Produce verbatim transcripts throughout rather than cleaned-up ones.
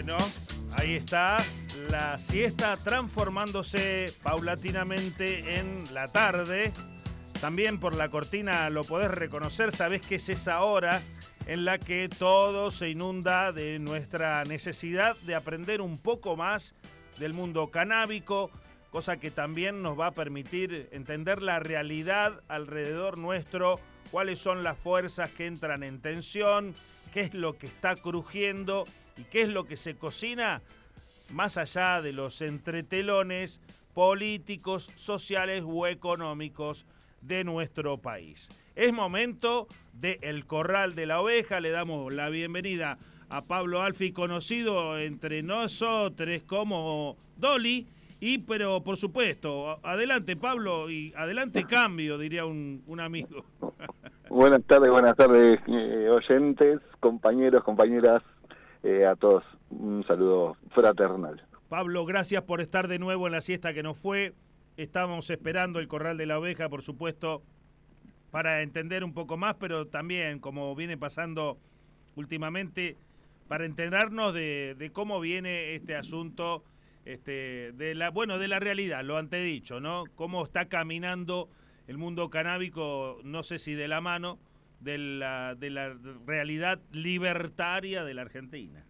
Bueno, ahí está la siesta transformándose paulatinamente en la tarde. También por la cortina lo podés reconocer, sabés que es esa hora en la que todo se inunda de nuestra necesidad de aprender un poco más del mundo canábico, cosa que también nos va a permitir entender la realidad alrededor nuestro, cuáles son las fuerzas que entran en tensión, qué es lo que está crujiendo y qué es lo que se cocina más allá de los entretelones políticos, sociales o económicos de nuestro país. Es momento de El Corral de la Oveja. Le damos la bienvenida a Pablo Alfi, conocido entre nosotros como Dolly. Y, pero por supuesto, adelante Pablo y adelante cambio, diría un, un amigo. Buenas tardes, buenas tardes, eh, oyentes, compañeros, compañeras, eh, a todos. Un saludo fraternal. Pablo, gracias por estar de nuevo en la siesta que nos fue. Estamos esperando El Corral de la Oveja, por supuesto, para entender un poco más, pero también, como viene pasando últimamente, para enterarnos de, de cómo viene este asunto, este, de la, bueno, de la realidad, lo antedicho, ¿no? Cómo está caminando el mundo canábico, no sé si de la mano de la, de la realidad libertaria de la Argentina.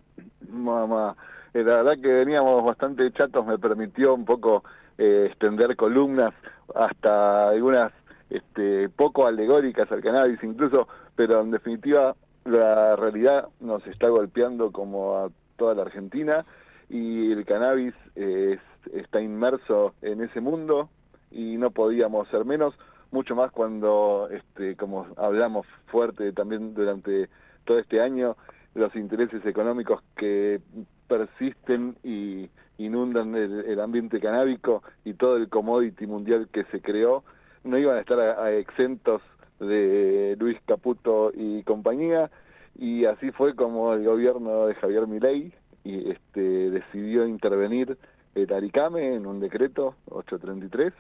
Mamá, eh, la verdad que veníamos bastante chatos, me permitió un poco eh, extender columnas hasta algunas este, poco alegóricas al cannabis incluso, pero en definitiva la realidad nos está golpeando como a toda la Argentina y el cannabis eh, es, está inmerso en ese mundo y no podíamos ser menos, mucho más cuando, este, como hablamos fuerte también durante todo este año, los intereses económicos que persisten y inundan el, el ambiente canábico y todo el commodity mundial que se creó, no iban a estar a, a exentos de Luis Caputo y compañía, y así fue como el gobierno de Javier Milei y este decidió intervenir el Aricame en un decreto ochocientos treinta y tres,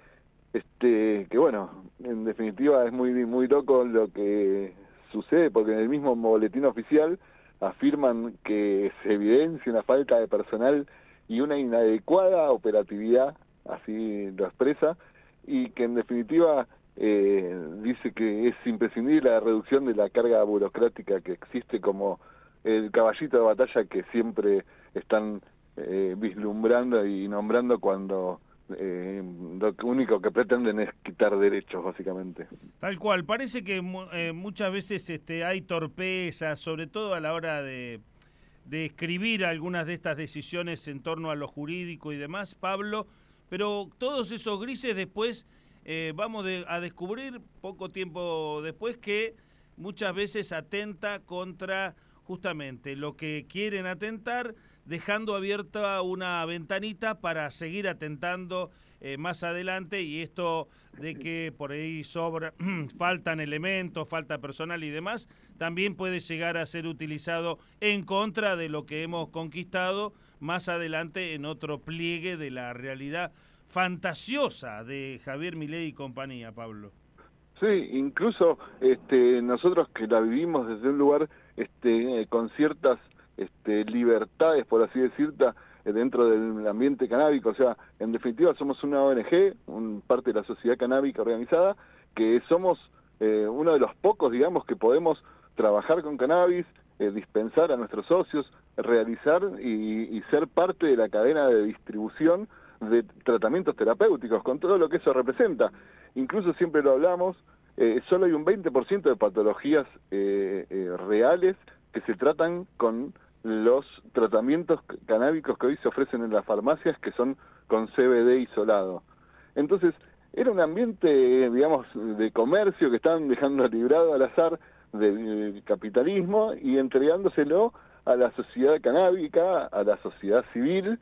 este que bueno, en definitiva es muy muy loco lo que sucede, porque en el mismo boletín oficial afirman que se evidencia una falta de personal y una inadecuada operatividad, así lo expresa, y que en definitiva eh, dice que es imprescindible la reducción de la carga burocrática que existe como el caballito de batalla que siempre están eh, vislumbrando y nombrando cuando Eh, lo único que pretenden es quitar derechos, básicamente. Tal cual, parece que eh, muchas veces este, hay torpezas, sobre todo a la hora de, de escribir algunas de estas decisiones en torno a lo jurídico y demás, Pablo, pero todos esos grises después eh, vamos de, a descubrir poco tiempo después que muchas veces atenta contra justamente lo que quieren atentar, dejando abierta una ventanita para seguir atentando eh, más adelante, y esto de que por ahí sobra, faltan elementos, falta personal y demás, también puede llegar a ser utilizado en contra de lo que hemos conquistado más adelante en otro pliegue de la realidad fantasiosa de Javier Milei y compañía, Pablo. Sí, incluso este, nosotros que la vivimos desde un lugar este, con ciertas este, libertades, por así decirlo, dentro del ambiente canábico, o sea, en definitiva somos una O N G, un, parte de la sociedad canábica organizada, que somos eh, uno de los pocos, digamos, que podemos trabajar con cannabis, eh, dispensar a nuestros socios, realizar y, y ser parte de la cadena de distribución de tratamientos terapéuticos, con todo lo que eso representa. Incluso siempre lo hablamos, eh, solo hay un veinte por ciento de patologías eh, eh, reales que se tratan con los tratamientos canábicos que hoy se ofrecen en las farmacias, que son con C B D isolado. Entonces, era un ambiente, digamos, de comercio que estaban dejando librado al azar del capitalismo y entregándoselo a la sociedad canábica, a la sociedad civil,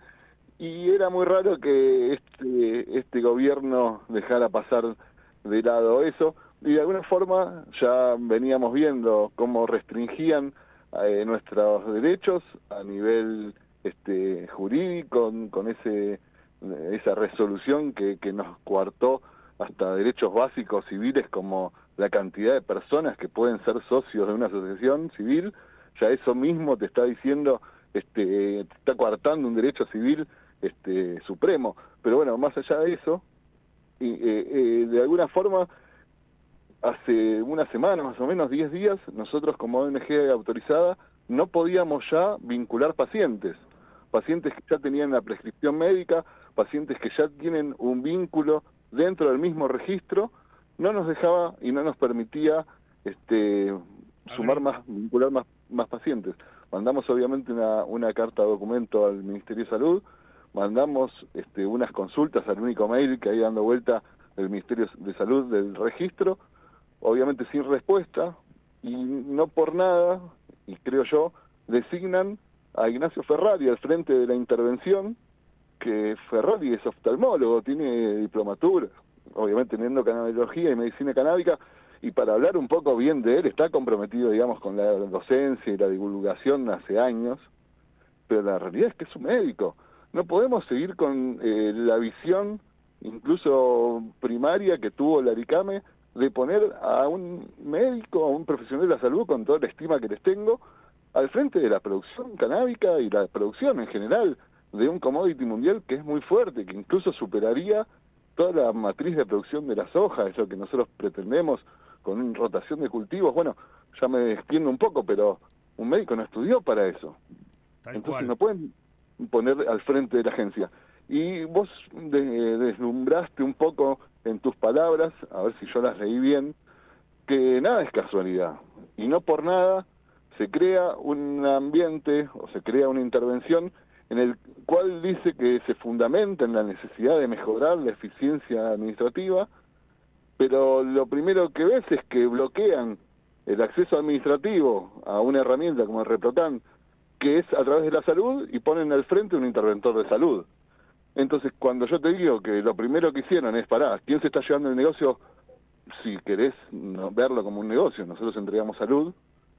y era muy raro que este, este gobierno dejara pasar de lado eso, y de alguna forma ya veníamos viendo cómo restringían eh, nuestros derechos a nivel este, jurídico, con, con ese esa resolución que, que nos coartó hasta derechos básicos civiles como la cantidad de personas que pueden ser socios de una asociación civil. Ya eso mismo te está diciendo este, está coartando un derecho civil este, supremo. Pero bueno, más allá de eso, y, eh, eh, de alguna forma, hace una semana, más o menos diez días, nosotros como O N G autorizada no podíamos ya vincular pacientes, pacientes que ya tenían la prescripción médica, pacientes que ya tienen un vínculo dentro del mismo registro, no nos dejaba y no nos permitía este, sumar más, vincular más, más pacientes. Mandamos obviamente una, una carta documento al Ministerio de Salud, mandamos este, unas consultas al único mail que hay dando vuelta del Ministerio de Salud del registro, obviamente sin respuesta, y no por nada, y creo yo, designan a Ignacio Ferrari al frente de la intervención, que Ferrari es oftalmólogo, tiene diplomatura, obviamente teniendo cannabiología y medicina canábica, y para hablar un poco bien de él, está comprometido, digamos, con la docencia y la divulgación hace años, pero la realidad es que es un médico. No podemos seguir con eh, la visión, incluso primaria, que tuvo la ARICAME, de poner a un médico, a un profesional de la salud, con toda la estima que les tengo, al frente de la producción canábica y la producción en general de un commodity mundial que es muy fuerte, que incluso superaría toda la matriz de producción de la soja, es lo que nosotros pretendemos con una rotación de cultivos. Bueno, ya me extiendo un poco, pero un médico no estudió para eso. Tal Entonces cual. No pueden poner al frente de la agencia. Y vos de, deslumbraste un poco en tus palabras, a ver si yo las leí bien, que nada es casualidad. Y no por nada se crea un ambiente o se crea una intervención en el cual dice que se fundamenta en la necesidad de mejorar la eficiencia administrativa, pero lo primero que ves es que bloquean el acceso administrativo a una herramienta como el Reprocan, que es a través de la salud, y ponen al frente un interventor de salud. Entonces, cuando yo te digo que lo primero que hicieron es, pará, ¿quién se está llevando el negocio? Si querés no, verlo como un negocio, nosotros entregamos salud,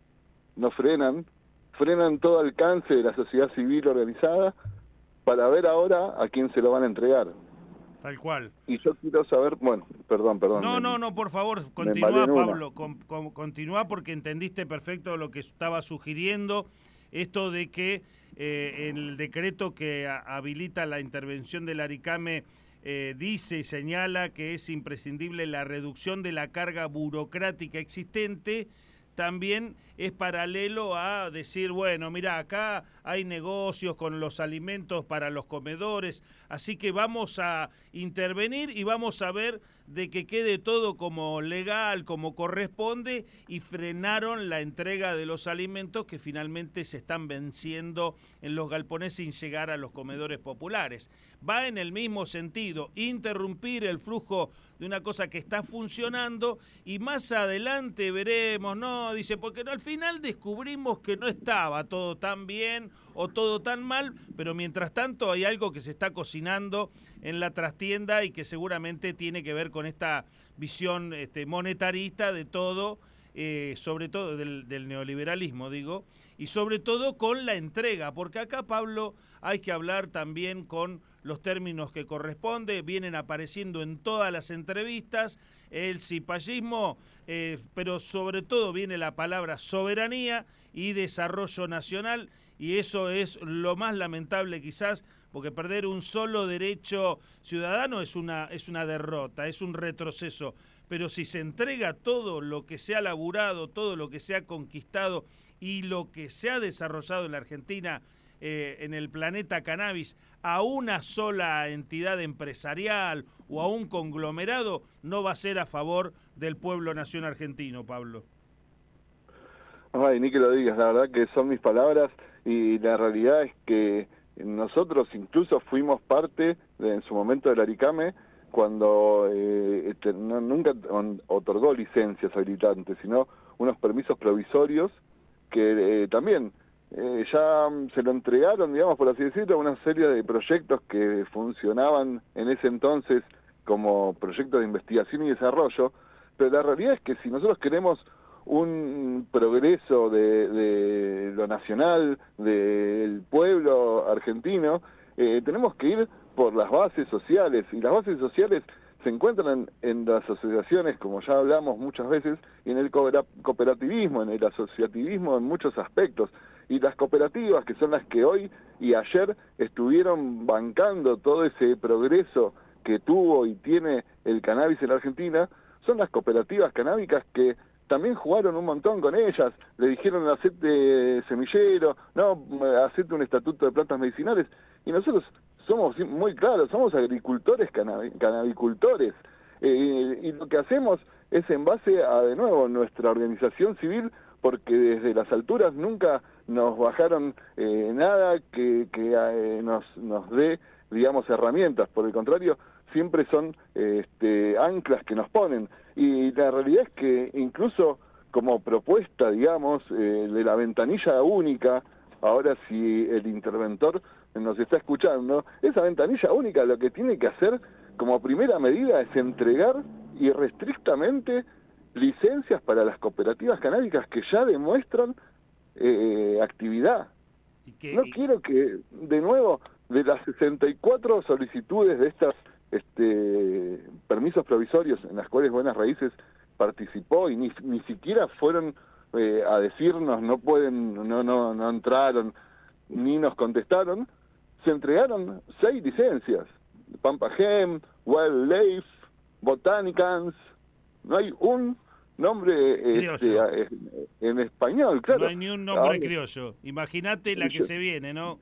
no frenan, frenan todo alcance de la sociedad civil organizada para ver ahora a quién se lo van a entregar. Tal cual. Y yo quiero saber, bueno, perdón, perdón. No, me, no, no, por favor, continúa, Pablo, con, con, continúa porque entendiste perfecto lo que estaba sugiriendo, esto de que eh, el decreto que a, habilita la intervención del ARICAME eh, dice y señala que es imprescindible la reducción de la carga burocrática existente. También es paralelo a decir, bueno, mira, acá hay negocios con los alimentos para los comedores, así que vamos a intervenir y vamos a ver de que quede todo como legal, como corresponde, y frenaron la entrega de los alimentos que finalmente se están venciendo en los galpones sin llegar a los comedores populares. Va en el mismo sentido, interrumpir el flujo de una cosa que está funcionando y más adelante veremos, ¿no? Dice, porque no, al final descubrimos que no estaba todo tan bien o todo tan mal, pero mientras tanto hay algo que se está cocinando en la trastienda y que seguramente tiene que ver con esta visión este, monetarista de todo, eh, sobre todo del, del neoliberalismo, digo, y sobre todo con la entrega, porque acá, Pablo, hay que hablar también con los términos que corresponde, vienen apareciendo en todas las entrevistas, el cipallismo, eh, pero sobre todo viene la palabra soberanía y desarrollo nacional, y eso es lo más lamentable quizás, porque perder un solo derecho ciudadano es una, es una derrota, es un retroceso, pero si se entrega todo lo que se ha laburado, todo lo que se ha conquistado y lo que se ha desarrollado en la Argentina, eh, en el planeta cannabis, a una sola entidad empresarial o a un conglomerado, no va a ser a favor del pueblo nación argentino, Pablo. Ay, ni que lo digas, la verdad que son mis palabras, y la realidad es que nosotros incluso fuimos parte de, en su momento del ARICAME, cuando eh, este, no, nunca otorgó licencias habilitantes, sino unos permisos provisorios que eh, también eh, ya se lo entregaron, digamos, por así decirlo, a una serie de proyectos que funcionaban en ese entonces como proyectos de investigación y desarrollo, pero la realidad es que si nosotros queremos un progreso de, de lo nacional, del pueblo argentino, eh, tenemos que ir por las bases sociales, y las bases sociales se encuentran en, en las asociaciones, como ya hablamos muchas veces, y en el cooperativismo, en el asociativismo en muchos aspectos, Y las cooperativas, que son las que hoy y ayer estuvieron bancando todo ese progreso que tuvo y tiene el cannabis en la Argentina, son las cooperativas canábicas que también jugaron un montón con ellas, le dijeron hacete semillero, no, hacete un estatuto de plantas medicinales, y nosotros somos muy claros, somos agricultores, canabicultores, eh, y lo que hacemos es en base a, de nuevo, nuestra organización civil, porque desde las alturas nunca nos bajaron eh, nada que, que eh, nos, nos dé, digamos, herramientas, por el contrario, siempre son eh, este, anclas que nos ponen, y la realidad es que incluso como propuesta, digamos, eh, de la ventanilla única, ahora si el interventor nos está escuchando, esa ventanilla única lo que tiene que hacer como primera medida es entregar irrestrictamente licencias para las cooperativas canábicas que ya demuestran eh, actividad. ¿Y qué, no y... quiero que, de nuevo, de las sesenta y cuatro solicitudes de estas este, permisos provisorios en las cuales Buenas Raíces participó y ni, ni siquiera fueron eh, a decirnos, no pueden, no, no, no entraron, ni nos contestaron, se entregaron seis licencias: Pampa Gem, Wildlife, Botanicans. No hay un nombre este, en español, claro. No hay ni un nombre Ahora, criollo. Imagínate la que yo, se viene, ¿no?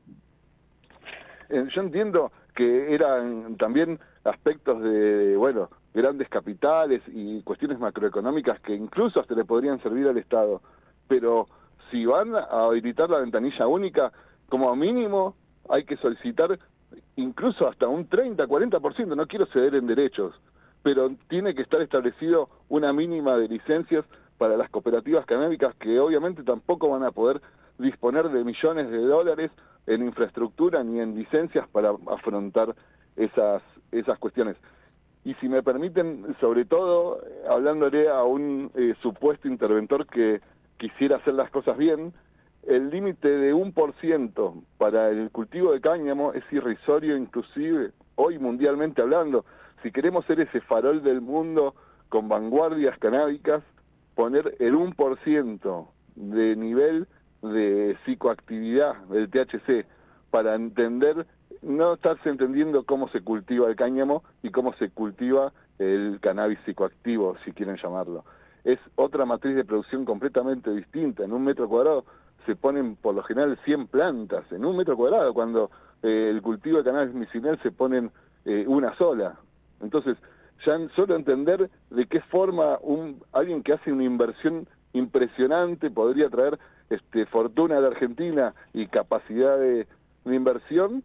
Yo entiendo que eran también aspectos de, bueno, grandes capitales y cuestiones macroeconómicas que incluso hasta le podrían servir al Estado. Pero si van a habilitar la ventanilla única, como mínimo hay que solicitar incluso hasta un treinta, cuarenta por ciento, no quiero ceder en derechos, pero tiene que estar establecido una mínima de licencias para las cooperativas canábicas que obviamente tampoco van a poder disponer de millones de dólares en infraestructura ni en licencias para afrontar esas, esas cuestiones. Y si me permiten, sobre todo, hablándole a un eh, supuesto interventor que quisiera hacer las cosas bien, el límite de un por ciento para el cultivo de cáñamo es irrisorio, inclusive hoy mundialmente hablando. Si queremos ser ese farol del mundo con vanguardias canábicas, poner el uno por ciento de nivel de psicoactividad del T H C para entender, no estarse entendiendo cómo se cultiva el cáñamo y cómo se cultiva el cannabis psicoactivo, si quieren llamarlo. Es otra matriz de producción completamente distinta. En un metro cuadrado se ponen por lo general cien plantas, en un metro cuadrado, cuando eh, el cultivo de cannabis medicinal se ponen eh, una sola. Entonces, ya solo entender de qué forma un alguien que hace una inversión impresionante podría traer este fortuna de Argentina y capacidad de, de inversión,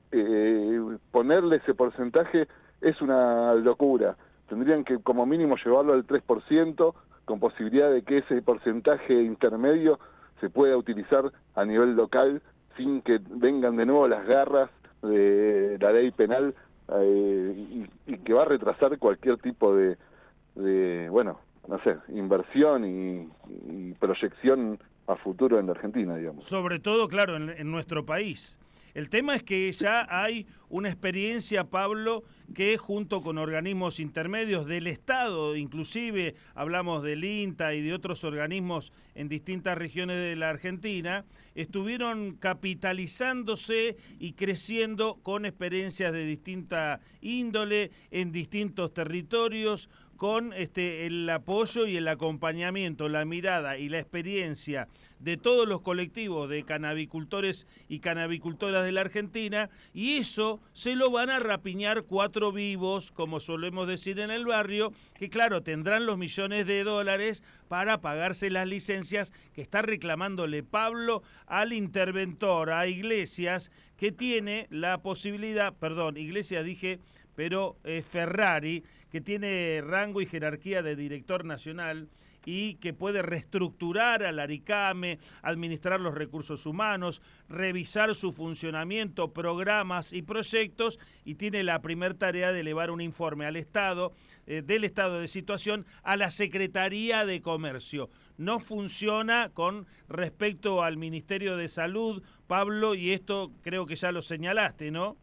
eh, ponerle ese porcentaje es una locura. Tendrían que como mínimo llevarlo al tres por ciento, con posibilidad de que ese porcentaje intermedio se pueda utilizar a nivel local sin que vengan de nuevo las garras de la ley penal eh, y, y que va a retrasar cualquier tipo de, de bueno, no sé, inversión y, y proyección a futuro en la Argentina, digamos. Sobre todo, claro, en, en nuestro país. El tema es que ya hay una experiencia, Pablo, que junto con organismos intermedios del Estado, inclusive hablamos del INTA y de otros organismos en distintas regiones de la Argentina, estuvieron capitalizándose y creciendo con experiencias de distinta índole en distintos territorios, con este, el apoyo y el acompañamiento, la mirada y la experiencia de todos los colectivos de canabicultores y canabicultoras de la Argentina, y eso se lo van a rapiñar cuatro vivos, como solemos decir en el barrio, que claro, tendrán los millones de dólares para pagarse las licencias que está reclamándole Pablo al interventor, a Iglesias, que tiene la posibilidad, perdón, Iglesias dije, pero eh, Ferrari, que tiene rango y jerarquía de director nacional y que puede reestructurar al ARICAME, administrar los recursos humanos, revisar su funcionamiento, programas y proyectos, y tiene la primer tarea de elevar un informe al Estado, eh, del estado de situación, a la Secretaría de Comercio. No funciona con respecto al Ministerio de Salud, Pablo, y esto creo que ya lo señalaste, ¿no?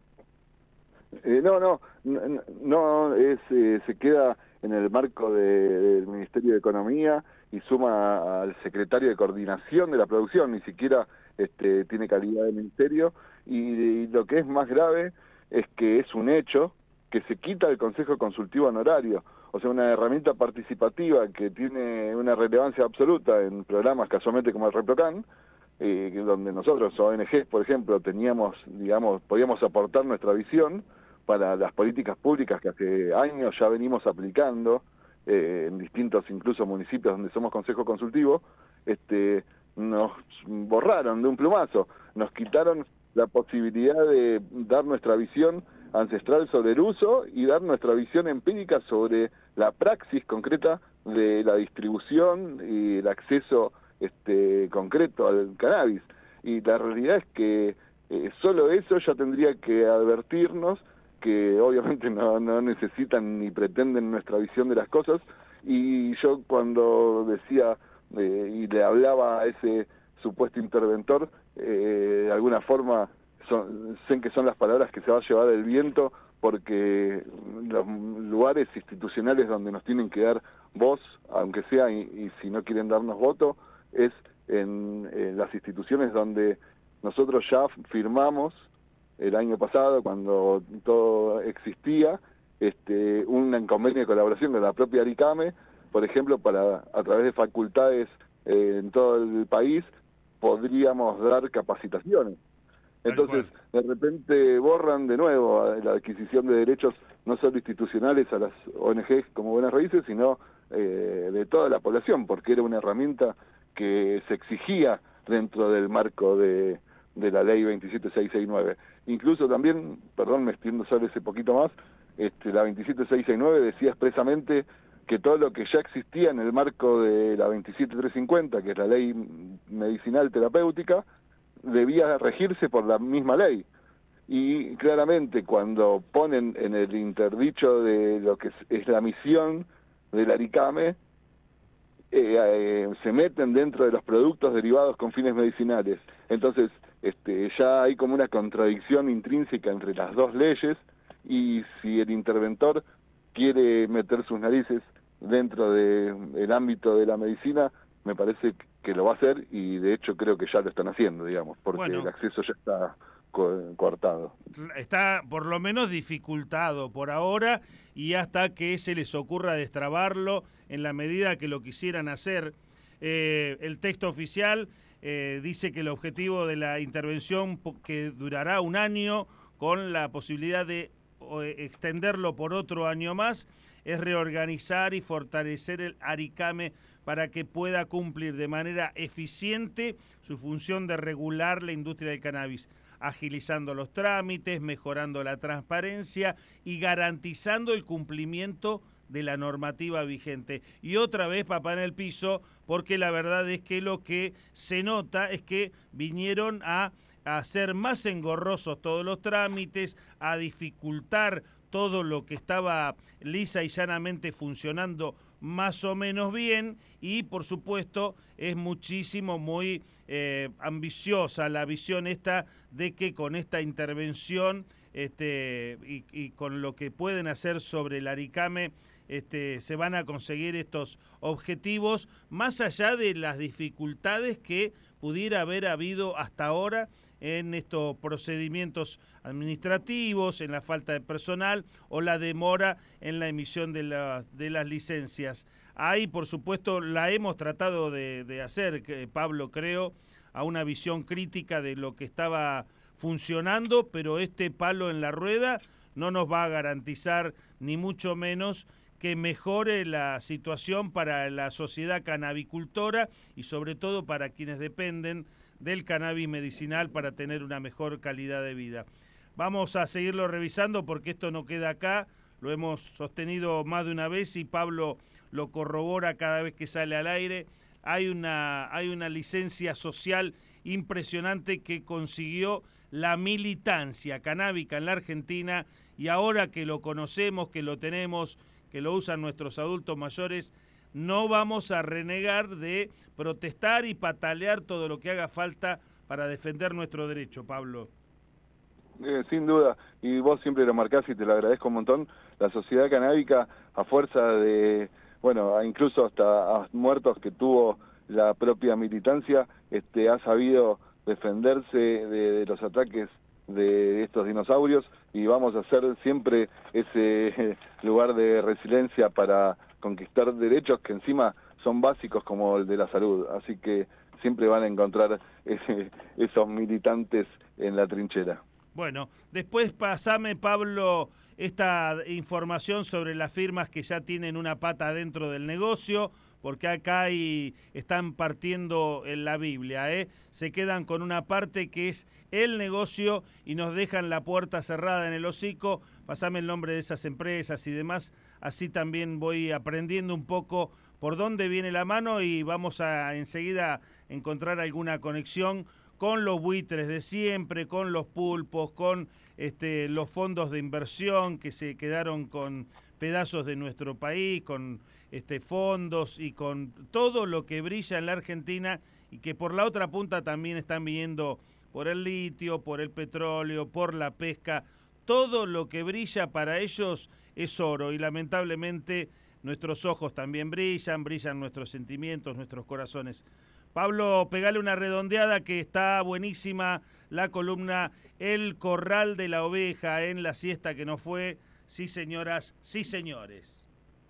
Eh, no, no, no, no es, eh, se queda en el marco de, del Ministerio de Economía y suma al secretario de Coordinación de la Producción, ni siquiera este, tiene calidad de ministerio, y, y lo que es más grave es que es un hecho que se quita el Consejo Consultivo Honorario, o sea, una herramienta participativa que tiene una relevancia absoluta en programas casualmente como el ReproCan, eh, donde nosotros, O N G, por ejemplo, teníamos, digamos, podíamos aportar nuestra visión para las políticas públicas que hace años ya venimos aplicando, eh, en distintos incluso municipios donde somos Consejo Consultivo, este, nos borraron de un plumazo, nos quitaron la posibilidad de dar nuestra visión ancestral sobre el uso y dar nuestra visión empírica sobre la praxis concreta de la distribución y el acceso este, concreto al cannabis. Y la realidad es que eh, solo eso ya tendría que advertirnos que obviamente no, no necesitan ni pretenden nuestra visión de las cosas. Y yo cuando decía eh, y le hablaba a ese supuesto interventor, eh, de alguna forma son, sé que son las palabras que se va a llevar el viento, porque los lugares institucionales donde nos tienen que dar voz, aunque sea, y, y si no quieren darnos voto, es en, en las instituciones donde nosotros ya firmamos el año pasado, cuando todo existía, este, un convenio de colaboración con la propia ARICAME, por ejemplo, para a través de facultades eh, en todo el país, podríamos dar capacitaciones. Entonces, de repente borran de nuevo la adquisición de derechos no solo institucionales a las O N Ges como Buenas Raíces, sino eh, de toda la población, porque era una herramienta que se exigía dentro del marco de, de la ley veintisiete mil seiscientos sesenta y nueve. Incluso también, perdón, me extiendo sobre ese poquito más, este, la veintisiete mil seiscientos sesenta y nueve decía expresamente que todo lo que ya existía en el marco de la veintisiete mil trescientos cincuenta, que es la ley medicinal terapéutica, debía regirse por la misma ley. Y claramente cuando ponen en el interdicho de lo que es, es la misión del ARICAME, eh, eh, se meten dentro de los productos derivados con fines medicinales. Entonces este, ya hay como una contradicción intrínseca entre las dos leyes, y si el interventor quiere meter sus narices dentro del ámbito de la medicina, me parece que lo va a hacer, y de hecho creo que ya lo están haciendo, digamos, porque bueno, el acceso ya está co cortado. Está por lo menos dificultado por ahora, y hasta que se les ocurra destrabarlo en la medida que lo quisieran hacer. Eh, el texto oficial eh, dice que el objetivo de la intervención, que durará un año con la posibilidad de extenderlo por otro año más, es reorganizar y fortalecer el ARICAME para que pueda cumplir de manera eficiente su función de regular la industria del cannabis, agilizando los trámites, mejorando la transparencia y garantizando el cumplimiento de la normativa vigente. Y otra vez papá en el piso, porque la verdad es que lo que se nota es que vinieron a, a hacer más engorrosos todos los trámites, a dificultar todo lo que estaba lisa y llanamente funcionando más o menos bien, y por supuesto es muchísimo, muy eh, ambiciosa la visión esta de que con esta intervención este, y, y con lo que pueden hacer sobre el ARICAME este, se van a conseguir estos objetivos, más allá de las dificultades que pudiera haber habido hasta ahora en estos procedimientos administrativos, en la falta de personal o la demora en la emisión de, la, de las licencias. Ahí, por supuesto, la hemos tratado de, de hacer, Pablo, creo, a una visión crítica de lo que estaba funcionando, pero este palo en la rueda no nos va a garantizar, ni mucho menos, que mejore la situación para la sociedad canabicultora y sobre todo para quienes dependen del cannabis medicinal para tener una mejor calidad de vida. Vamos a seguirlo revisando porque esto no queda acá, lo hemos sostenido más de una vez y Pablo lo corrobora cada vez que sale al aire. Hay una, hay una licencia social impresionante que consiguió la militancia canábica en la Argentina, y ahora que lo conocemos, que lo tenemos, que lo usan nuestros adultos mayores, no vamos a renegar de protestar y patalear todo lo que haga falta para defender nuestro derecho, Pablo. Eh, sin duda, y vos siempre lo marcás y te lo agradezco un montón. La sociedad canábica, a fuerza de, bueno, incluso hasta a muertos que tuvo la propia militancia, este, ha sabido defenderse de, de los ataques de estos dinosaurios, y vamos a ser siempre ese lugar de resiliencia para conquistar derechos que encima son básicos como el de la salud. Así que siempre van a encontrar ese, esos militantes en la trinchera. Bueno, después pasame, Pablo, esta información sobre las firmas que ya tienen una pata dentro del negocio, porque acá hay, están partiendo en la Biblia, ¿eh? Se quedan con una parte que es el negocio y nos dejan la puerta cerrada en el hocico. Pasame el nombre de esas empresas y demás, así también voy aprendiendo un poco por dónde viene la mano y vamos a enseguida encontrar alguna conexión con los buitres de siempre, con los pulpos, con este, los fondos de inversión que se quedaron con pedazos de nuestro país, con este, fondos y con todo lo que brilla en la Argentina y que por la otra punta también están viniendo por el litio, por el petróleo, por la pesca. Todo lo que brilla para ellos es oro y lamentablemente nuestros ojos también brillan, brillan nuestros sentimientos, nuestros corazones. Pablo, pegale una redondeada que está buenísima la columna El Corral de la Oveja en la siesta que no fue. Sí, señoras, sí, señores.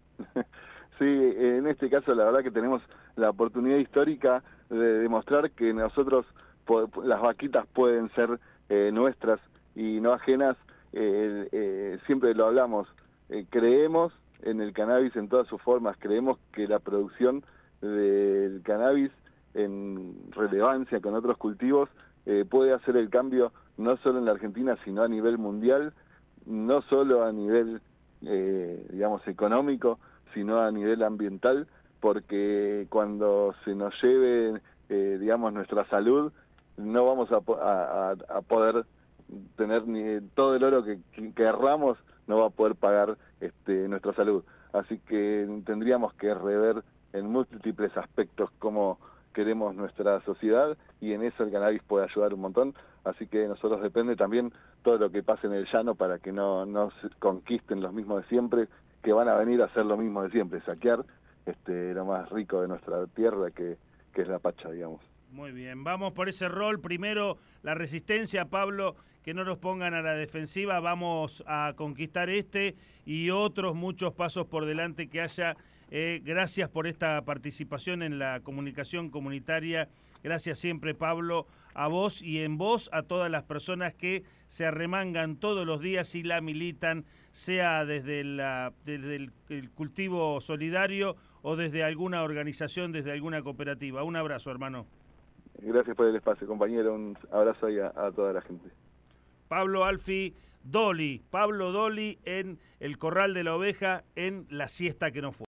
Sí, en este caso la verdad que tenemos la oportunidad histórica de demostrar que nosotros, las vaquitas pueden ser eh, nuestras y no ajenas. Eh, eh, siempre lo hablamos, eh, creemos en el cannabis en todas sus formas, creemos que la producción del cannabis en relevancia con otros cultivos eh, puede hacer el cambio no solo en la Argentina sino a nivel mundial, no solo a nivel eh, digamos económico sino a nivel ambiental, porque cuando se nos lleve eh, digamos nuestra salud no vamos a, a, a poder tener ni todo el oro que, que querramos, no va a poder pagar este, nuestra salud. Así que tendríamos que rever en múltiples aspectos cómo queremos nuestra sociedad y en eso el cannabis puede ayudar un montón. Así que de nosotros depende también todo lo que pase en el llano para que no, no se conquisten los mismos de siempre, que van a venir a hacer lo mismo de siempre, saquear este, lo más rico de nuestra tierra que, que es la pacha, digamos. Muy bien, vamos por ese rol. Primero la resistencia, Pablo, que no nos pongan a la defensiva. Vamos a conquistar este y otros muchos pasos por delante que haya. Eh, gracias por esta participación en la comunicación comunitaria. Gracias siempre, Pablo, a vos y en vos a todas las personas que se arremangan todos los días y la militan, sea desde, la, desde el, el cultivo solidario o desde alguna organización, desde alguna cooperativa. Un abrazo, hermano. Gracias por el espacio, compañero. Un abrazo ahí a, a toda la gente. Pablo Alfi Doli, Pablo Doli en El Corral de la Oveja en La Siesta que no fue.